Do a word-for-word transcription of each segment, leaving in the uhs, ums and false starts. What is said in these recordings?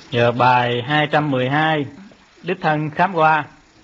Giờ bài hai trăm mười hai, đích thân khám qua.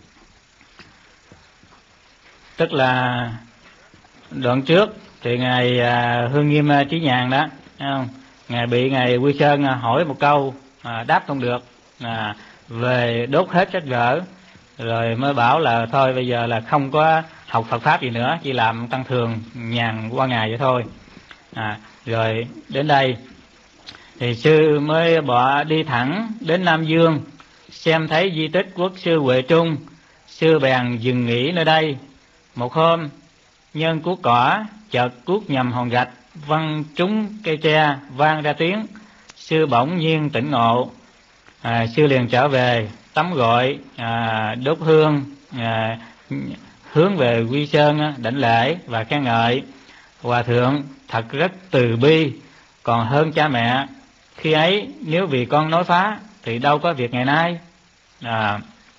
Tức là đoạn trước thì ngài à, Hương Nghiêm Trí Nhàn đó, thấy không? Ngài bị ngài Quy Sơn à, hỏi một câu à, đáp không được, à, về đốt hết sách vở, rồi mới bảo là thôi bây giờ là không có học Phật pháp gì nữa, chỉ làm tăng thường nhàn qua ngày vậy thôi. À, rồi đến đây thì sư mới bỏ đi thẳng đến Nam Dương, xem thấy di tích quốc sư Huệ Trung, sư bèn dừng nghỉ nơi đây. Một hôm nhân cuốc cỏ chợt cuốc nhầm hòn gạch, văng trúng cây tre vang ra tiếng. Sư bỗng nhiên tỉnh ngộ, à, sư liền trở về tắm gội, à, đốt hương, à, hướng về Quy Sơn đảnh lễ và khen ngợi: Hòa thượng thật rất từ bi, còn hơn cha mẹ. Khi ấy nếu vì con nói phá thì đâu có việc ngày nay. à,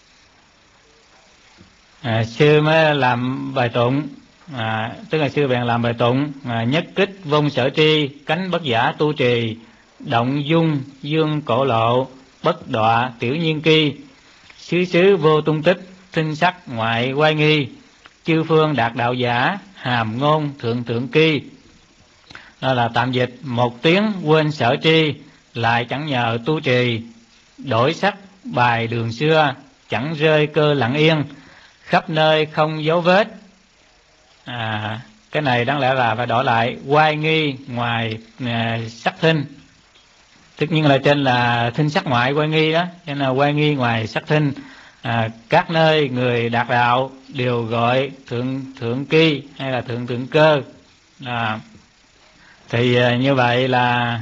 à, Sư mới làm bài tụng, à, tức là sư bèn làm bài tụng: à, nhất kích vong sở tri, cánh bất giả tu trì, động dung dương cổ lộ, bất đọa tiểu nhiên kỳ, xứ xứ vô tung tích, tinh sắc ngoại quay nghi, chư phương đạt đạo giả, hàm ngôn thượng thượng kỳ. Đó là tạm dịch: một tiếng quên sở tri, lại chẳng nhờ tu trì, đổi sắc bài đường xưa, chẳng rơi cơ lặng yên, khắp nơi không dấu vết. À, cái này đáng lẽ là phải đổi lại: quay nghi ngoài à, sắc thinh. Tất nhiên là trên là thinh sắc ngoại quay nghi đó, nên là quay nghi ngoài sắc thinh. À, các nơi người đạt đạo đều gọi thượng thượng kỳ hay là thượng thượng cơ. À, thì à, như vậy là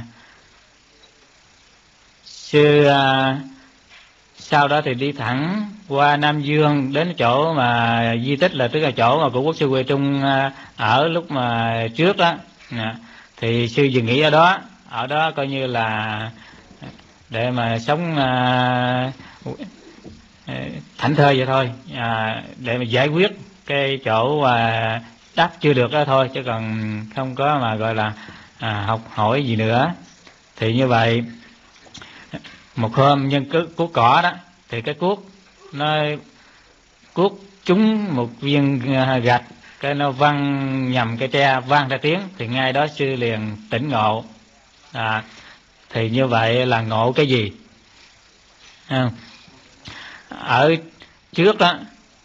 sư à, sau đó thì đi thẳng qua Nam Dương đến chỗ mà di tích, là tức là chỗ mà của quốc sư Huệ Trung à, ở lúc mà trước đó. À, thì sư dừng nghỉ ở đó, ở đó coi như là để mà sống à, thảnh thơi vậy thôi, à, để mà giải quyết cái chỗ à, đáp chưa được đó thôi, chứ còn không có mà gọi là à, học hỏi gì nữa. Thì như vậy một hôm nhân cứ cuốc cỏ đó, thì cái cuốc nó cuốc trúng một viên gạch, cái nó văng nhầm cái tre vang ra tiếng, thì ngay đó sư liền tỉnh ngộ. À, thì như vậy là ngộ cái gì? À, ở trước đó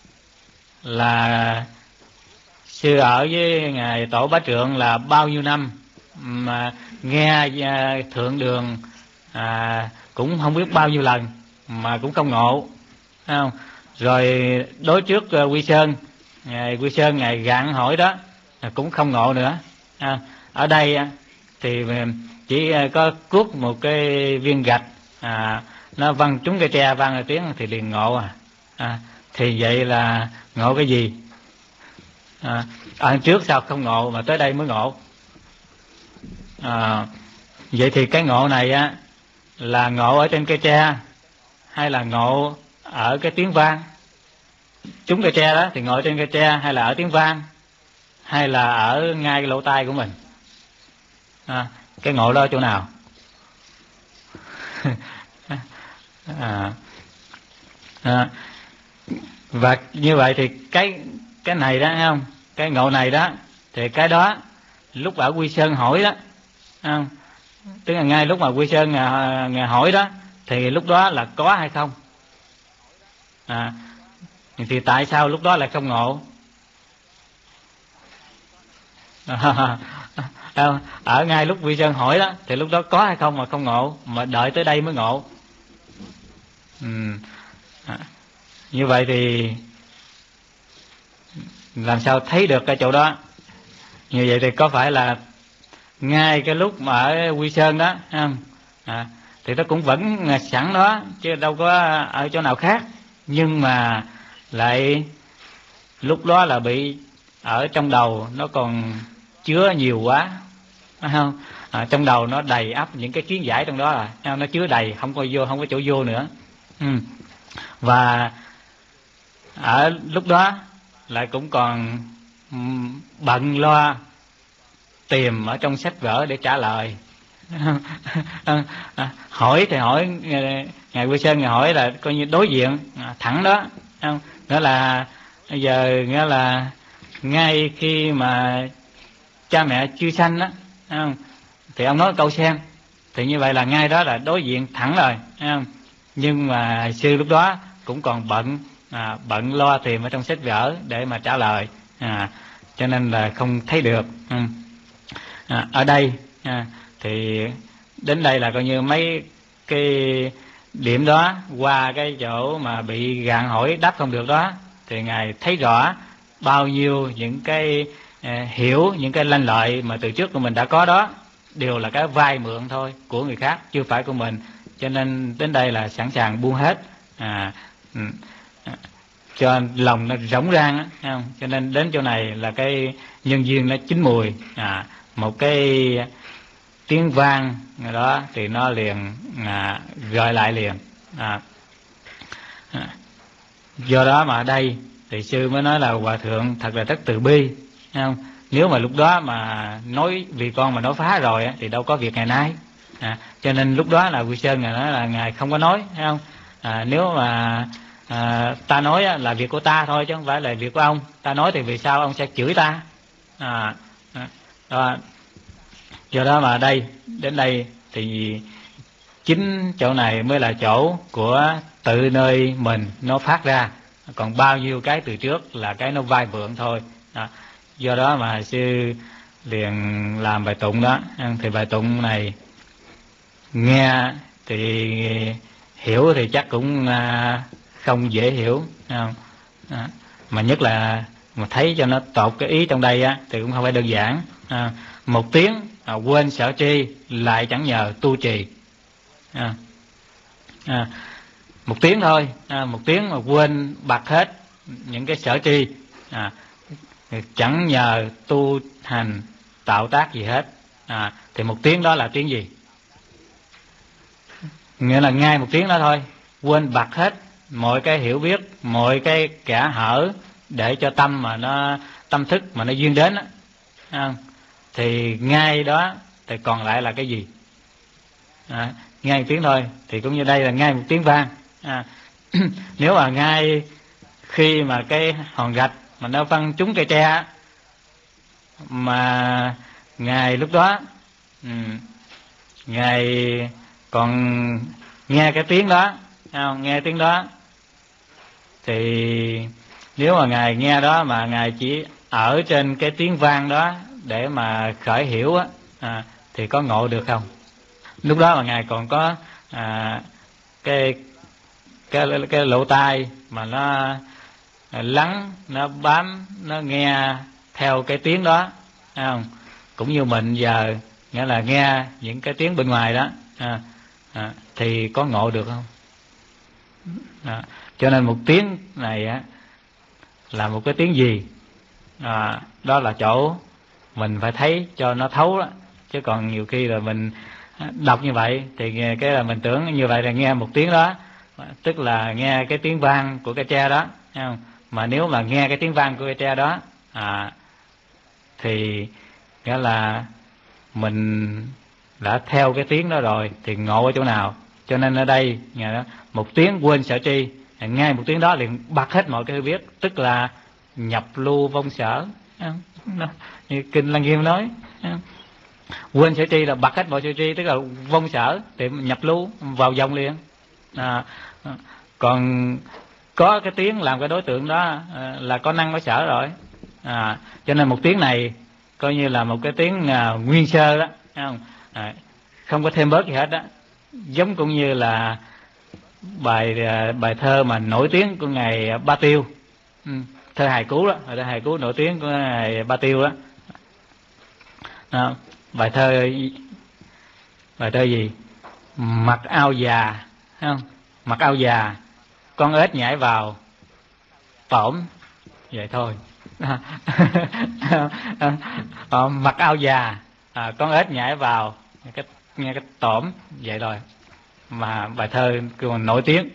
là sư ở với ngài Tổ Bá Trượng là bao nhiêu năm mà nghe thượng đường à, cũng không biết bao nhiêu lần mà cũng không ngộ, thấy không? Rồi đối trước uh, Quy Sơn, ngài Quy Sơn ngài gạn hỏi đó cũng không ngộ nữa. À, ở đây thì chỉ có cuốc một cái viên gạch, à, nó văng trúng cái tre vang ra tiếng thì liền ngộ. À, à thì vậy là ngộ cái gì? À, ở trước sao không ngộ mà tới đây mới ngộ? À, vậy thì cái ngộ này á là ngộ ở trên cây tre hay là ngộ ở cái tiếng vang? Trúng cây tre đó thì ngồi trên cây tre, hay là ở tiếng vang, hay là ở ngay cái lỗ tai của mình? À, cái ngộ đó ở chỗ nào? à, à, và như vậy thì cái cái này đó, thấy không? Cái ngộ này đó thì cái đó lúc ở Quy Sơn hỏi đó, không? Tức là ngay lúc mà Quy Sơn ngài, ngài hỏi đó thì lúc đó là có hay không? À, thì tại sao lúc đó lại không ngộ? À, ở ngay lúc Quy Sơn hỏi đó thì lúc đó có hay không mà không ngộ, mà đợi tới đây mới ngộ. Ừ. À, như vậy thì làm sao thấy được cái chỗ đó? Như vậy thì có phải là ngay cái lúc mà ở Quy Sơn đó, không? À, thì nó cũng vẫn sẵn đó chứ đâu có ở chỗ nào khác, nhưng mà lại lúc đó là bị ở trong đầu nó còn chứa nhiều quá, phải không? À, trong đầu nó đầy ắp những cái kiến giải trong đó, là nó chứa đầy, không có vô, không có chỗ vô nữa. Ừ. Và ở lúc đó lại cũng còn bận lo tìm ở trong sách vở để trả lời. Hỏi thì hỏi, ngài Quy Sơn ngài hỏi là coi như đối diện thẳng đó, không? Nghĩa là bây giờ nghĩa là ngay khi mà cha mẹ chưa sanh đó, không? Thì ông nói câu sen, thì như vậy là ngay đó là đối diện thẳng rồi, không? Nhưng mà sư lúc đó cũng còn bận, à, bận lo tìm ở trong sách vở để mà trả lời, à, cho nên là không thấy được. Ừ. À, ở đây à, thì đến đây là coi như mấy cái điểm đó qua cái chỗ mà bị gạn hỏi đáp không được đó, thì ngài thấy rõ bao nhiêu những cái à, hiểu những cái lanh lợi mà từ trước của mình đã có đó đều là cái vay mượn thôi của người khác, chưa phải của mình, cho nên đến đây là sẵn sàng buông hết, à, ừ, cho lòng nó rỗng rang á, không? Cho nên đến chỗ này là cái nhân duyên nó chín mùi, à, một cái tiếng vang đó thì nó liền à, gọi lại liền, à, à. Do đó mà ở đây thì sư mới nói là hòa thượng thật là rất từ bi, không? Nếu mà lúc đó mà nói vì con mà nói phá rồi á, thì đâu có việc ngày nay, à, cho nên lúc đó là Quy Sơn ngài nói là ngài không có nói, thấy không? À, nếu mà à, ta nói là việc của ta thôi chứ không phải là việc của ông, ta nói thì vì sao ông sẽ chửi ta, à, đó. Do đó mà đây đến đây thì chính chỗ này mới là chỗ của tự nơi mình nó phát ra, còn bao nhiêu cái từ trước là cái nó vai vượng thôi, đó. Do đó mà sư liền làm bài tụng đó, thì bài tụng này nghe thì hiểu thì chắc cũng không dễ hiểu, không? Đó. Mà nhất là mà thấy cho nó tột cái ý trong đây á thì cũng không phải đơn giản, à, một tiếng à, quên sở tri lại chẳng nhờ tu trì, à, à, một tiếng thôi, à, một tiếng mà quên bặt hết những cái sở tri, à, chẳng nhờ tu hành tạo tác gì hết, à, thì một tiếng đó là tiếng gì? Nghĩa là ngay một tiếng đó thôi quên bặt hết mọi cái hiểu biết, mọi cái kẻ hở để cho tâm mà nó tâm thức mà nó duyên đến đó, à, thì ngay đó thì còn lại là cái gì? À, ngay một tiếng thôi thì cũng như đây là ngay một tiếng vang, à, nếu mà ngay khi mà cái hòn gạch mà nó văng trúng cây tre mà ngài lúc đó ừ, ngài còn nghe cái tiếng đó, không? Nghe tiếng đó thì nếu mà ngài nghe đó mà ngài chỉ ở trên cái tiếng vang đó để mà khởi hiểu á, à, thì có ngộ được không? Lúc đó mà ngài còn có à, cái cái cái lỗ tai mà nó lắng, nó bám, nó nghe theo cái tiếng đó, thấy không? Cũng như mình giờ nghĩa là nghe những cái tiếng bên ngoài đó, à, à, thì có ngộ được không? À, cho nên một tiếng này á là một cái tiếng gì, à, đó là chỗ mình phải thấy cho nó thấu đó. Chứ còn nhiều khi là mình đọc như vậy thì cái là mình tưởng như vậy là nghe một tiếng đó, tức là nghe cái tiếng vang của cái tre đó, thấy không? Mà nếu mà nghe cái tiếng vang của cái tre đó, à, thì nghĩa là mình đã theo cái tiếng đó rồi thì ngộ ở chỗ nào? Cho nên ở đây nghe đó, một tiếng quên sở tri, ngay một tiếng đó liền bật hết mọi cái hiểu biết, tức là nhập lưu vong sở, như kinh Lăng Nghiêm nói, quên sở tri là bật hết mọi sở tri, tức là vong sở thì nhập lưu vào dòng liền, à, còn có cái tiếng làm cái đối tượng đó là có năng có sở rồi, à, cho nên một tiếng này coi như là một cái tiếng à, nguyên sơ đó, không? À, không có thêm bớt gì hết đó, giống cũng như là bài bài thơ mà nổi tiếng của ngài Ba Tiêu, ừ, thơ hài cú đó, thơ hài cú nổi tiếng của ngài Ba Tiêu đó, đó. Bài thơ bài thơ gì? Mặc áo già, không? Mặc áo già con ếch nhảy vào tổm, vậy thôi. à, mặc áo già à, con ếch nhảy vào cái nghe cái tổm, vậy rồi mà bài thơ còn nổi tiếng.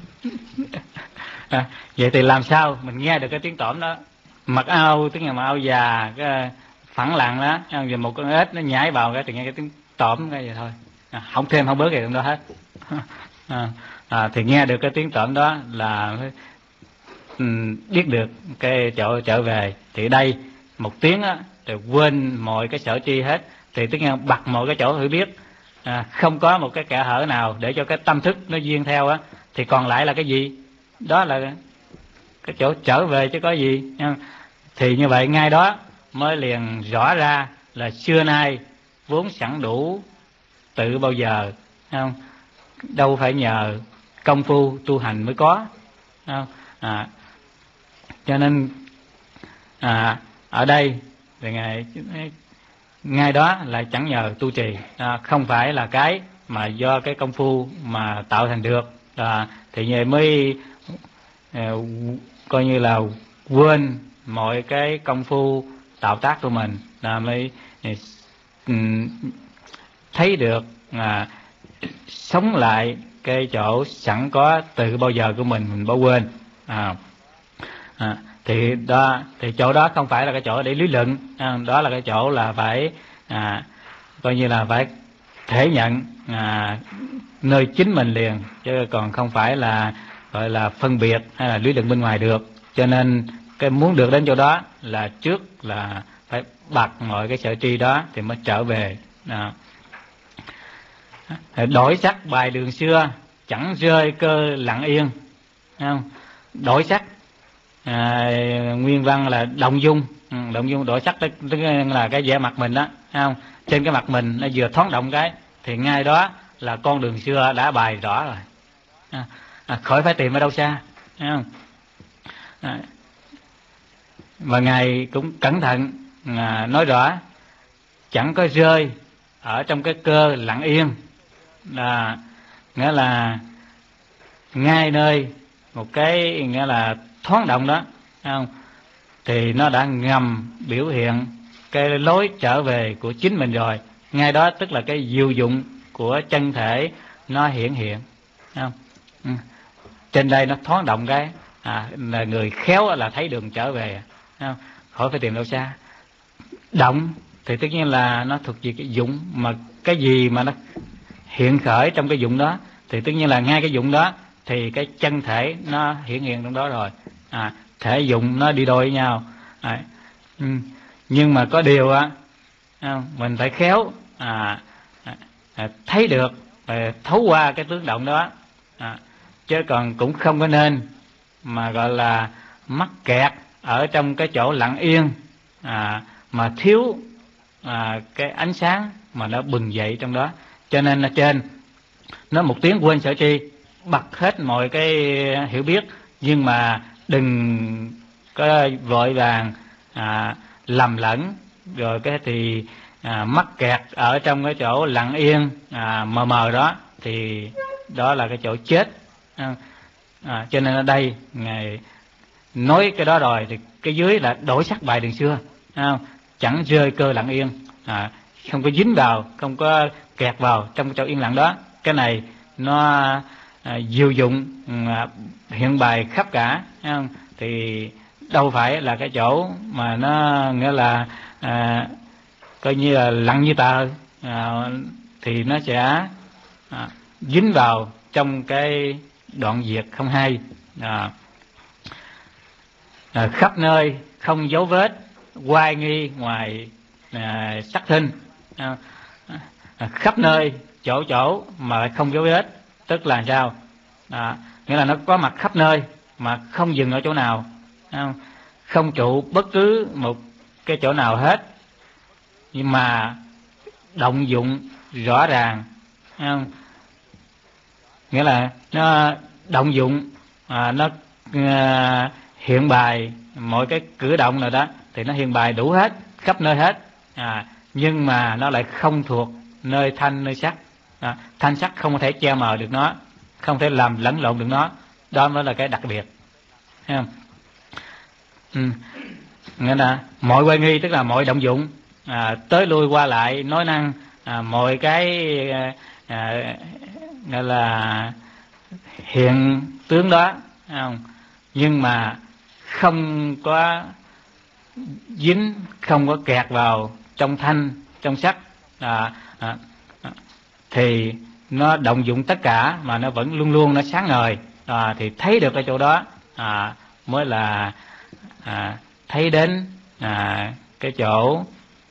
À, vậy thì làm sao mình nghe được cái tiếng tổm đó? Mặc áo tức là mặc áo già cái phẳng lặng đó, rồi một con ếch nó nhảy vào cái thì nghe cái tiếng tỏm cái vậy thôi, à, không thêm không bớt gì trong đó hết. à, à, thì nghe được cái tiếng tỏm đó là um, biết được cái chỗ trở về. Thì đây một tiếng á thì quên mọi cái sở tri hết, thì tất nhiên bật mọi cái chỗ hiểu biết, à, không có một cái kẽ hở nào để cho cái tâm thức nó duyên theo á, thì còn lại là cái gì? Đó là cái chỗ trở về chứ có gì. Thì như vậy ngay đó mới liền rõ ra là xưa nay vốn sẵn đủ tự bao giờ, không? Đâu phải nhờ công phu tu hành mới có, không? À, cho nên à, ở đây thì ngày ngay đó là chẳng nhờ tu trì, à, không phải là cái mà do cái công phu mà tạo thành được, à, thì như mới à, coi như là quên mọi cái công phu tạo tác của mình, là mới um, thấy được, à, sống lại cái chỗ sẵn có từ bao giờ của mình mình bỏ quên. à, à, thì đó thì chỗ đó không phải là cái chỗ để lý luận, à, đó là cái chỗ là phải à, coi như là phải thể nhận à, nơi chính mình liền, chứ còn không phải là gọi là phân biệt hay là lý luận bên ngoài được. Cho nên cái muốn được đến chỗ đó là trước là phải bật mọi cái sở tri đó thì mới trở về. à. Đổi sắc bài đường xưa, chẳng rơi cơ lặng yên, không? Đổi sắc, à, nguyên văn là động dung, ừ, động dung đổi sắc tức, tức là cái vẻ mặt mình đó, không? Trên cái mặt mình nó vừa thoáng động cái thì ngay đó là con đường xưa đã bài rõ rồi, à, à, khỏi phải tìm ở đâu xa, không? À, và ngài cũng cẩn thận à, nói rõ chẳng có rơi ở trong cái cơ lặng yên, là nghĩa là ngay nơi một cái nghĩa là thoáng động đó, không? Thì nó đã ngầm biểu hiện cái lối trở về của chính mình rồi. Ngay đó tức là cái diệu dụng của chân thể nó hiển hiện, không? Ừ. Trên đây nó thoáng động cái à, là người khéo là thấy đường trở về, không? Khỏi phải tìm đâu xa. Động thì tất nhiên là nó thuộc về cái dụng, mà cái gì mà nó hiện khởi trong cái dụng đó thì tất nhiên là ngay cái dụng đó thì cái chân thể nó hiện hiện trong đó rồi, à, thể dụng nó đi đôi với nhau. à, ừ. Nhưng mà có điều á, mình phải khéo à, à, thấy được à, thấu qua cái tướng động đó, à, chứ còn cũng không có nên mà gọi là mắc kẹt ở trong cái chỗ lặng yên, à, mà thiếu à, cái ánh sáng mà nó bừng dậy trong đó. Cho nên là trên nó một tiếng quên sở tri, bật hết mọi cái hiểu biết, nhưng mà đừng có vội vàng à, lầm lẫn rồi cái thì à, mắc kẹt ở trong cái chỗ lặng yên à, mờ mờ đó, thì đó là cái chỗ chết. à, à, cho nên ở đây ngài nói cái đó rồi thì cái dưới là đổi sắc bài đường xưa, à, chẳng rơi cơ lặng yên, à, không có dính vào, không có kẹt vào trong cái chỗ yên lặng đó. Cái này nó à, diệu dụng à, hiện bài khắp cả, không? Thì đâu phải là cái chỗ mà nó nghĩa là à, coi như là lặng như tờ, à, thì nó sẽ à, dính vào trong cái đoạn diệt không hay. à, à, khắp nơi không dấu vết, oai nghi ngoài à, sắc thinh, à, à, khắp nơi chỗ chỗ mà không dấu vết tức là sao? À, nghĩa là nó có mặt khắp nơi mà không dừng ở chỗ nào, không, không trụ bất cứ một cái chỗ nào hết, nhưng mà động dụng rõ ràng, không? Nghĩa là nó động dụng, à, nó à, hiện bài mọi cái cử động nào đó thì nó hiện bài đủ hết, khắp nơi hết, à, nhưng mà nó lại không thuộc nơi thanh nơi sắc, à, thanh sắc không có thể che mờ được nó, không thể làm lẫn lộn được nó, đó mới là cái đặc biệt, thấy không? Ừ. Nghĩa là mọi quay nghi tức là mọi động dụng, à, tới lui qua lại nói năng, à, mọi cái à, gọi là hiện tướng đó, không? Nhưng mà không có dính, không có kẹt vào trong thanh trong sắc, à, à, thì nó động dụng tất cả mà nó vẫn luôn luôn nó sáng ngời, à, thì thấy được ở chỗ đó à, mới là à, thấy đến à, cái chỗ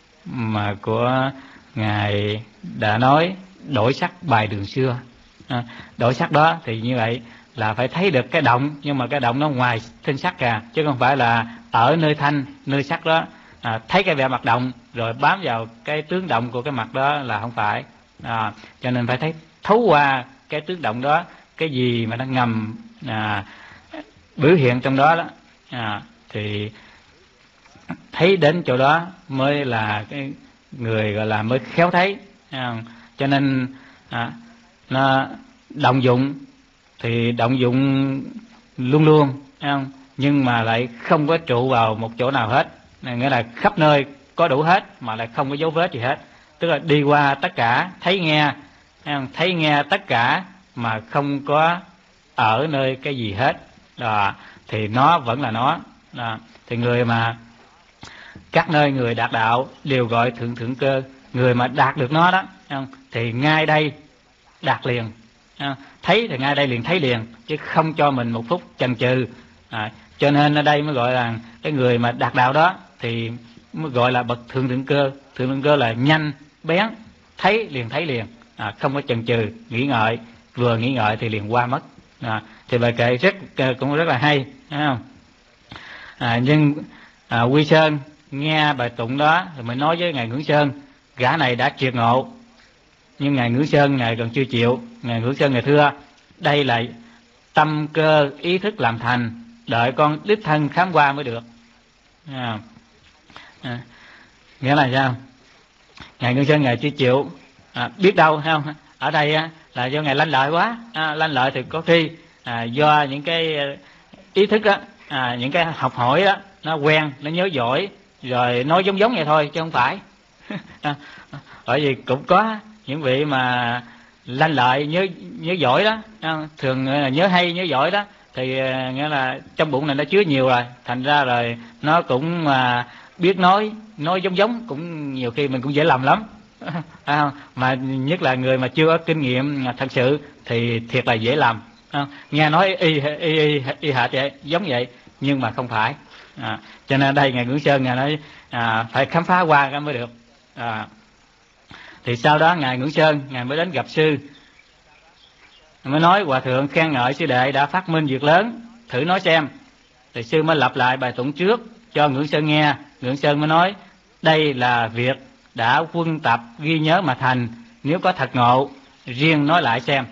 mà của Ngài đã nói đổi sắc bài đường xưa. À, đổi sắc đó thì như vậy là phải thấy được cái động, nhưng mà cái động nó ngoài thân sắc kìa, chứ không phải là ở nơi thanh nơi sắc đó à, thấy cái vẻ mặt động rồi bám vào cái tướng động của cái mặt đó là không phải. À, cho nên phải thấy thấu qua cái tướng động đó, cái gì mà nó ngầm à, biểu hiện trong đó đó à, thì thấy đến chỗ đó mới là cái người gọi là mới khéo thấy. À, cho nên à, nó động dụng thì động dụng luôn luôn, không? Nhưng mà lại không có trụ vào một chỗ nào hết, nghĩa là khắp nơi có đủ hết mà lại không có dấu vết gì hết, tức là đi qua tất cả, thấy nghe, không? Thấy nghe tất cả mà không có ở nơi cái gì hết đó, thì nó vẫn là nó đó. Thì người mà các nơi người đạt đạo đều gọi thượng thượng cơ, người mà đạt được nó đó, không? Thì ngay đây đạt liền, không? Thấy thì ngay đây liền thấy liền, chứ không cho mình một phút chần chừ. À, cho nên ở đây mới gọi là cái người mà đạt đạo đó thì mới gọi là bậc thượng thượng cơ. Thượng thượng cơ là nhanh bén, thấy liền thấy liền, à, không có chần chừ nghĩ ngợi, vừa nghĩ ngợi thì liền qua mất. À, thì bài kệ rất cũng rất là hay, thấy không? À, nhưng à, Quy Sơn nghe bài tụng đó thì mới nói với ngài Ngưỡng Sơn, gã này đã triệt ngộ, nhưng ngài Ngưỡng Sơn ngài còn chưa chịu. Ngài Ngưỡng Sơn ngài thưa, đây là tâm cơ ý thức làm thành, đợi con đích thân khám qua mới được. À, à, nghĩa là sao? Ngài Ngưỡng Sơn ngài chưa chịu, à, biết đâu không? Ở đây á, là do ngài lanh lợi quá, à, lanh lợi thì có khi à, do những cái ý thức đó, à, những cái học hỏi đó nó quen, nó nhớ giỏi rồi nói giống giống vậy thôi chứ không phải. À, bởi vì cũng có những vị mà lanh lợi nhớ nhớ giỏi đó, thường nhớ hay nhớ giỏi đó, thì nghĩa là trong bụng này nó chứa nhiều rồi, thành ra rồi nó cũng mà biết nói nói giống giống, cũng nhiều khi mình cũng dễ lầm lắm. À, mà nhất là người mà chưa có kinh nghiệm thật sự thì thiệt là dễ làm. À, nghe nói y y y, y hệt vậy, giống vậy nhưng mà không phải. À, cho nên đây ngài Ngưỡng Sơn ngài nói à, phải khám phá qua cái mới được. À, thì sau đó ngài Ngưỡng Sơn ngài mới đến gặp sư, mới nói hòa thượng khen ngợi sư đệ đã phát minh việc lớn, thử nói xem. Thì sư mới lặp lại bài tụng trước cho Ngưỡng Sơn nghe. Ngưỡng Sơn mới nói đây là việc đã quân tập ghi nhớ mà thành, nếu có thật ngộ riêng nói lại xem.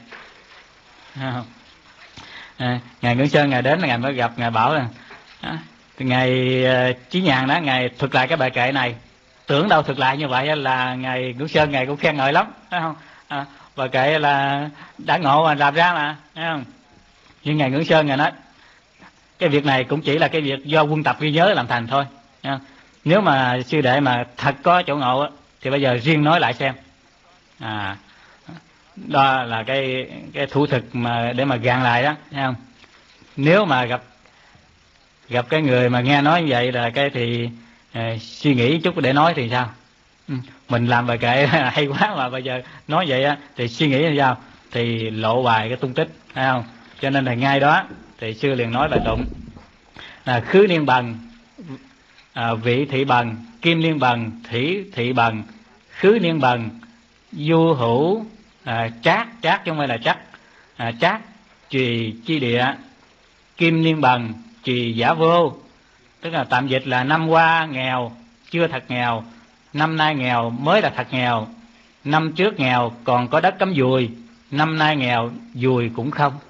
À, ngài Ngưỡng Sơn ngài đến ngài mới gặp, ngài bảo là à, ngài Chí Nhàn đó ngài thuật lại cái bài kệ này, tưởng đâu thuật lại như vậy là ngài Ngưỡng Sơn ngài cũng khen ngợi lắm, phải không? À, bài kệ là đã ngộ mà làm ra mà, phải không? Nhưng ngài Ngưỡng Sơn ngài nói cái việc này cũng chỉ là cái việc do quân tập ghi nhớ làm thành thôi. À, nếu mà sư đệ mà thật có chỗ ngộ thì bây giờ riêng nói lại xem. À, đó là cái cái thủ thực mà để mà gàn lại đó, thấy không? Nếu mà gặp gặp cái người mà nghe nói như vậy là cái thì à, suy nghĩ chút để nói thì sao? Ừ, mình làm bài kệ hay quá mà bây giờ nói vậy á thì suy nghĩ như sao? Thì lộ bài cái tung tích, thấy không? Cho nên là ngay đó thì sư liền nói bài tụng là khứ niên bằng, à, vị thị bằng, kim niên bằng, thủy thị bằng, khứ niên bằng, du hữu à, trác, trác chứ không phải là chắc, à, trác trì chi địa, kim niên bằng trì giả vô, tức là tạm dịch là năm qua nghèo chưa thật nghèo, năm nay nghèo mới là thật nghèo, năm trước nghèo còn có đất cắm dùi, năm nay nghèo dùi cũng không.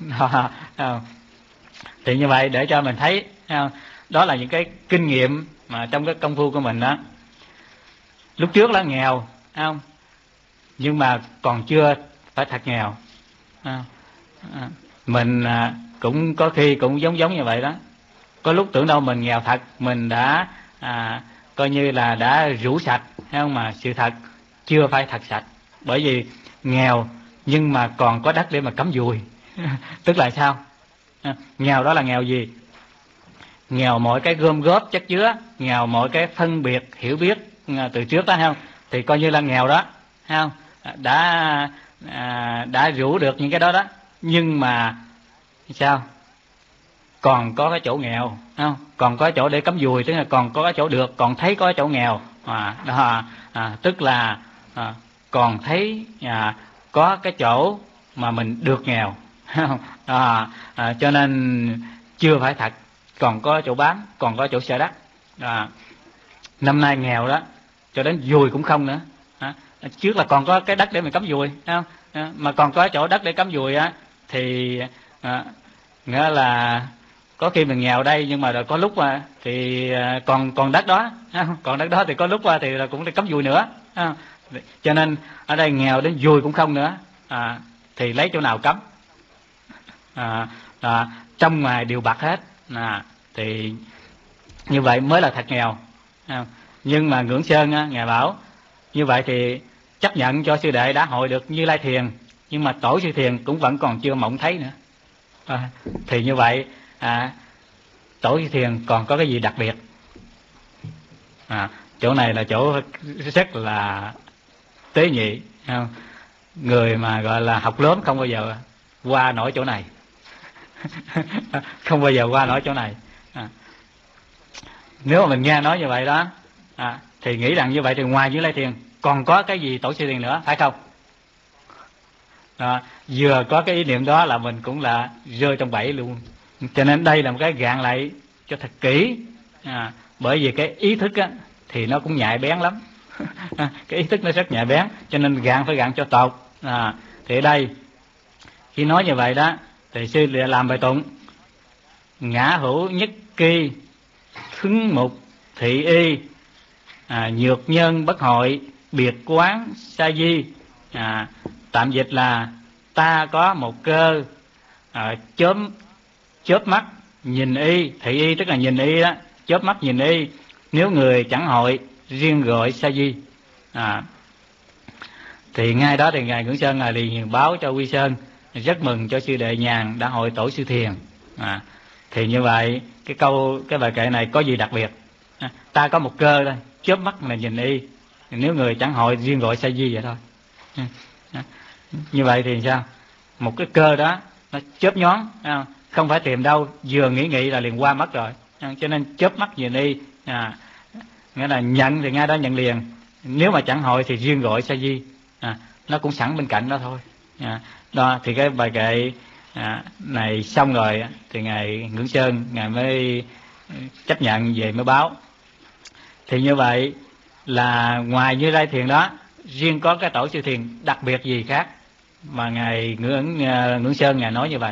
Thì như vậy để cho mình thấy đó là những cái kinh nghiệm mà trong cái công phu của mình đó. Lúc trước là nghèo, không? Nhưng mà còn chưa phải thật nghèo. Mình cũng có khi cũng giống giống như vậy đó. Có lúc tưởng đâu mình nghèo thật, mình đã à, coi như là đã rũ sạch, thấy không? Mà sự thật chưa phải thật sạch. Bởi vì nghèo nhưng mà còn có đất để mà cắm dùi. Tức là sao? À, nghèo đó là nghèo gì? Nghèo mọi cái gom góp chất chứa, nghèo mọi cái phân biệt hiểu biết từ trước đó, thấy không? Thì coi như là nghèo đó, thấy không? đã à, đã rủ được những cái đó đó, nhưng mà sao còn có cái chỗ nghèo, không? Còn có chỗ để cắm dùi, tức là còn có cái chỗ được, còn thấy có cái chỗ nghèo, à, đó, à, tức là à, còn thấy à, có cái chỗ mà mình được nghèo, à, à, cho nên chưa phải thật, còn có chỗ bám, còn có chỗ xẻ đất. À, năm nay nghèo đó, cho đến dùi cũng không nữa. À, trước là còn có cái đất để mình cắm dùi, không? À, mà còn có chỗ đất để cắm dùi á, thì à, nghĩa là có khi mình nghèo đây, nhưng mà rồi có lúc mà thì còn còn đất đó, còn đất đó thì có lúc thì là cũng đi cắm dùi nữa. Cho nên ở đây nghèo đến dùi cũng không nữa, à, thì lấy chỗ nào cắm? À, à, trong ngoài đều bạc hết, à, thì như vậy mới là thật nghèo. À, nhưng mà Ngưỡng Sơn á, ngài bảo như vậy thì chấp nhận cho sư đệ đã hội được Như Lai Thiền, nhưng mà tổ sư thiền cũng vẫn còn chưa mộng thấy nữa. À, thì như vậy à, tổ sư thiền còn có cái gì đặc biệt? À, chỗ này là chỗ rất là tế nhị, không? Người mà gọi là học lớn không bao giờ qua nổi chỗ này. Không bao giờ qua nổi chỗ này. À, nếu mà mình nghe nói như vậy đó, à, thì nghĩ rằng như vậy thì ngoài Như Lai Thiền còn có cái gì tổ sư thiền nữa, phải không? À, vừa có cái ý niệm đó là mình cũng là rơi trong bẫy luôn. Cho nên đây là một cái gạn lại cho thật kỹ, à, bởi vì cái ý thức á, thì nó cũng nhạy bén lắm. Cái ý thức nó rất nhạy bén, cho nên gạn phải gạn cho tột. À, thì ở đây khi nói như vậy đó, thì sư làm bài tụng: ngã hữu nhất kỳ, thứng mục thị y, à, nhược nhân bất hội, biệt quán sa di. À, tạm dịch là ta có một cơ à, chớp chớp mắt nhìn y, thị y tức là nhìn y đó, chớp mắt nhìn y, nếu người chẳng hội, riêng gọi sa di. À, thì ngay đó thì ngài Ngưỡng Sơn ngài liền báo cho Quy Sơn rất mừng cho sư đệ Nhàn đã hội tổ sư thiền. À, thì như vậy cái câu cái bài kệ này có gì đặc biệt? À, ta có một cơ thôi, chớp mắt là nhìn y, nếu người chẳng hội, riêng gọi sa di vậy thôi. À, như vậy thì sao? Một cái cơ đó nó chớp nhón, không phải tìm đâu, vừa nghĩ nghĩ là liền qua mất rồi. Cho nên chớp mắt nhìn y, à, nghĩa là nhận thì ngay đó nhận liền, nếu mà chẳng hội thì riêng gọi sa di. À, nó cũng sẵn bên cạnh đó thôi. À, đó thì cái bài kệ à, này xong rồi thì ngài Ngưỡng Sơn ngài mới chấp nhận về mới báo. Thì như vậy là ngoài Như Lai Thiền đó, riêng có cái tổ sư thiền đặc biệt gì khác mà ngài Ngưỡng Ngưỡng Sơn ngài nói như vậy.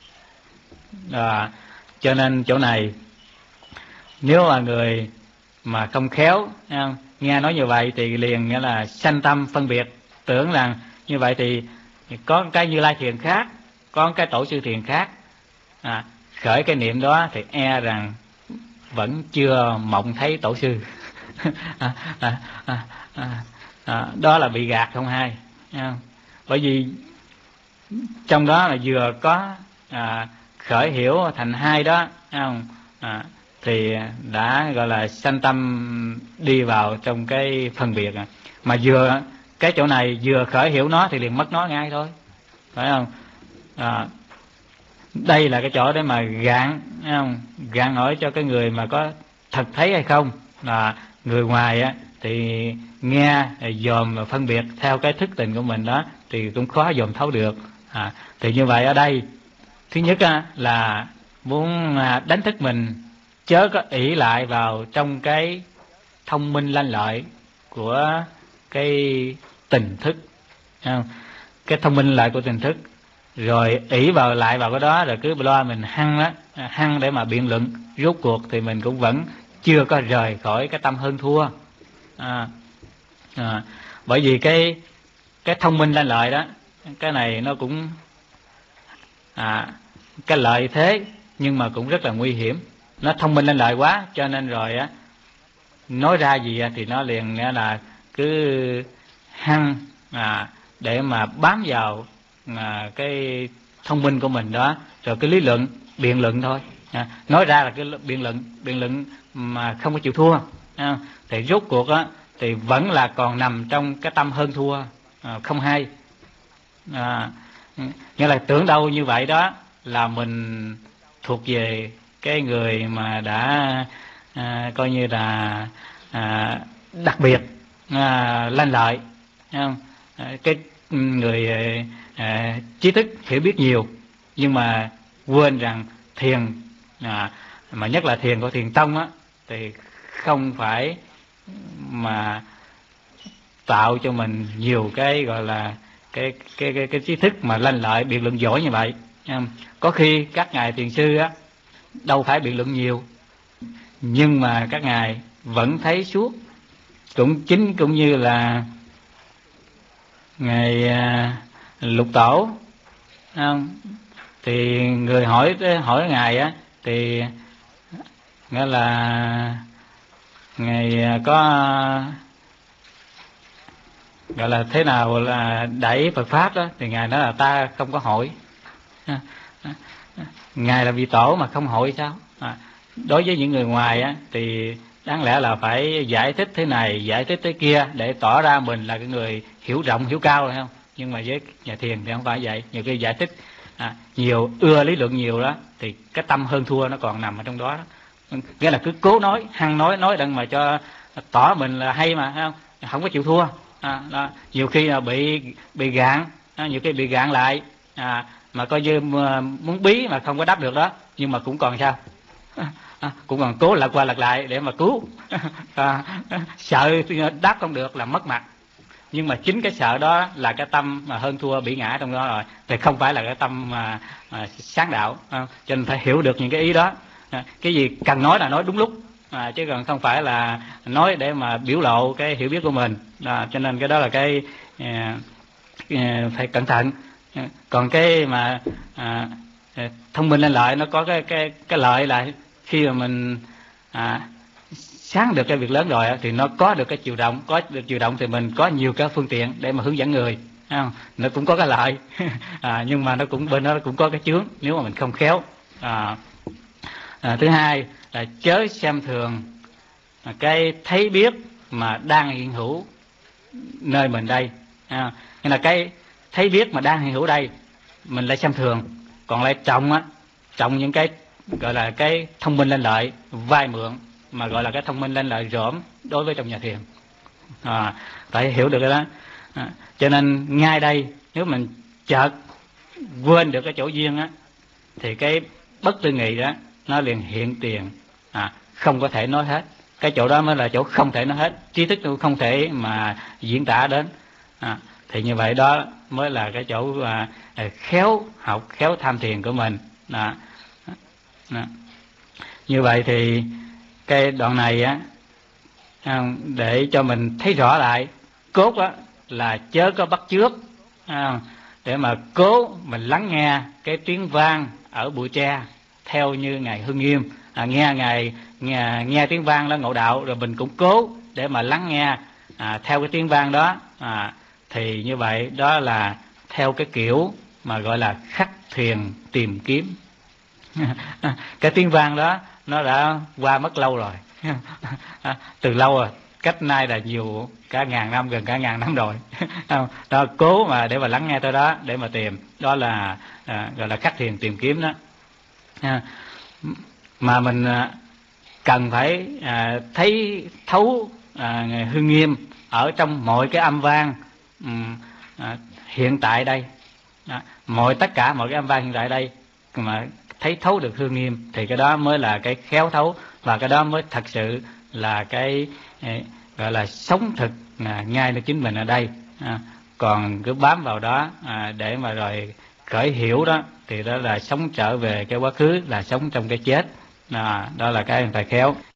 À, cho nên chỗ này nếu mà người mà không khéo, không? Nghe nói như vậy thì liền nghĩa là sanh tâm phân biệt, tưởng rằng như vậy thì có cái Như Lai Thiền khác, có cái tổ sư thiền khác. À, khởi cái niệm đó thì e rằng vẫn chưa mộng thấy tổ sư. à, à, à, à, à, đó là bị gạt không hay. Không? Bởi vì trong đó là vừa có à, khởi hiểu thành hai đó, không? À, thì đã gọi là sanh tâm đi vào trong cái phân biệt. Mà vừa cái chỗ này vừa khởi hiểu nó thì liền mất nó ngay thôi, phải không? À, đây là cái chỗ để mà gạn, không? Gạn hỏi cho cái người mà có thật thấy hay không. Là người ngoài á thì nghe dòm và phân biệt theo cái thức tình của mình đó thì cũng khó dòm thấu được. À, thì như vậy ở đây thứ nhất á, là muốn đánh thức mình chớ có ỷ lại vào trong cái thông minh lanh lợi của cái tình thức, không? Cái thông minh lại của tình thức, rồi ỷ vào lại vào cái đó, rồi cứ lo mình hăng đó, hăng để mà biện luận, rốt cuộc thì mình cũng vẫn chưa có rời khỏi cái tâm hơn thua. À, à, bởi vì cái cái thông minh lanh lợi đó, cái này nó cũng à, cái lợi thế nhưng mà cũng rất là nguy hiểm. Nó thông minh lanh lợi quá cho nên rồi á, nói ra gì thì nó liền nghĩa là cứ hăng à, để mà bám vào à, cái thông minh của mình đó, rồi cái lý luận biện luận thôi. À, nói ra là cái biện luận biện luận mà không có chịu thua. À, thì rốt cuộc á thì vẫn là còn nằm trong cái tâm hơn thua. à, không hay. À, nghĩa là tưởng đâu như vậy đó là mình thuộc về cái người mà đã à, coi như là à, đặc biệt à, lanh lợi, không? À, cái người à, trí thức hiểu biết nhiều, nhưng mà quên rằng thiền à, mà nhất là thiền của thiền tông á, thì không phải mà tạo cho mình nhiều cái gọi là cái cái cái, cái trí thức mà lanh lợi biện luận giỏi như vậy. Có khi các ngài thiền sư á đâu phải biện luận nhiều, nhưng mà các ngài vẫn thấy suốt. Cũng chính cũng như là ngài à, Lục Tổ, không? Thì người hỏi hỏi ngài á thì nghĩa là ngài có gọi là thế nào là đẩy Phật pháp đó, thì ngài nói là ta không có hỏi. Ngài là vị tổ mà không hỏi sao? À, đối với những người ngoài á thì đáng lẽ là phải giải thích thế này, giải thích thế kia để tỏ ra mình là cái người hiểu rộng, hiểu cao, phải không? Nhưng mà với nhà thiền thì không phải vậy. Nhiều khi giải thích à, nhiều, ưa lý luận nhiều đó, thì cái tâm hơn thua nó còn nằm ở trong đó, đó. Nghĩa là cứ cố nói, hăng nói, nói đặng mà cho tỏ mình là hay mà, phải không? Không có chịu thua. À, đó. Nhiều khi là bị bị gạn, à, nhiều khi bị gạn lại, à, mà coi như muốn bí mà không có đáp được đó, nhưng mà cũng còn sao? À, cũng còn cố lật qua lật lại để mà cứu. À, sợ đáp không được là mất mặt. Nhưng mà chính cái sợ đó là cái tâm mà hơn thua bị ngã trong đó rồi, thì không phải là cái tâm mà, mà sáng đạo. À, cho nên phải hiểu được những cái ý đó. À, cái gì cần nói là nói đúng lúc, à, chứ còn không phải là nói để mà biểu lộ cái hiểu biết của mình. À, cho nên cái đó là cái à, à, phải cẩn thận. À, còn cái mà à, thông minh lên lợi nó có cái cái cái lợi là khi mà mình à, sáng được cái việc lớn rồi thì nó có được cái chiều rộng, có được chiều rộng thì mình có nhiều cái phương tiện để mà hướng dẫn người, không? Nó cũng có cái lợi. À, nhưng mà nó cũng bên đó nó cũng có cái chướng nếu mà mình không khéo. À, à, thứ hai là chớ xem thường cái thấy biết mà đang hiện hữu nơi mình đây. À, nghĩa là cái thấy biết mà đang hiện hữu đây mình lại xem thường, còn lại trọng á, trọng những cái gọi là cái thông minh lên lợi vay mượn, mà gọi là cái thông minh lên lợi rỗm đối với trong nhà thiền. À, phải hiểu được cái đó. À, cho nên ngay đây nếu mình chợt quên được cái chỗ duyên á, thì cái bất tư nghị đó nó liền hiện tiền, à, không có thể nói hết. Cái chỗ đó mới là chỗ không thể nói hết, trí thức không thể mà diễn tả đến. À, thì như vậy đó mới là cái chỗ à, khéo học, khéo tham thiền của mình. À, à. Như vậy thì cái đoạn này á, để cho mình thấy rõ lại cốt á là chớ có bắt chước, à, để mà cố mình lắng nghe cái tiếng vang ở bụi tre theo như ngài Hưng Nghiêm. À, nghe ngài nghe, nghe tiếng vang đó ngộ đạo, rồi mình cũng cố để mà lắng nghe à, theo cái tiếng vang đó. À, thì như vậy đó là theo cái kiểu mà gọi là khắc thiền tìm kiếm. Cái tiếng vang đó nó đã qua mất lâu rồi. Từ lâu rồi, cách nay là nhiều cả ngàn năm, gần cả ngàn năm rồi. Đó, cố mà để mà lắng nghe tới đó để mà tìm, đó là à, gọi là khắc thiền tìm kiếm đó. À, mà mình à, cần phải à, thấy thấu à, Hưng Nghiêm ở trong mọi cái âm vang um, à, hiện tại đây. À, mọi tất cả mọi cái âm vang hiện tại đây mà thấy thấu được Hưng Nghiêm thì cái đó mới là cái khéo thấu, và cái đó mới thật sự là cái eh, gọi là sống thực à, ngay nơi chính mình ở đây. À, còn cứ bám vào đó à, để mà rồi khởi hiểu đó thì đó là sống trở về cái quá khứ, là sống trong cái chết. À, đó là cái phải khéo.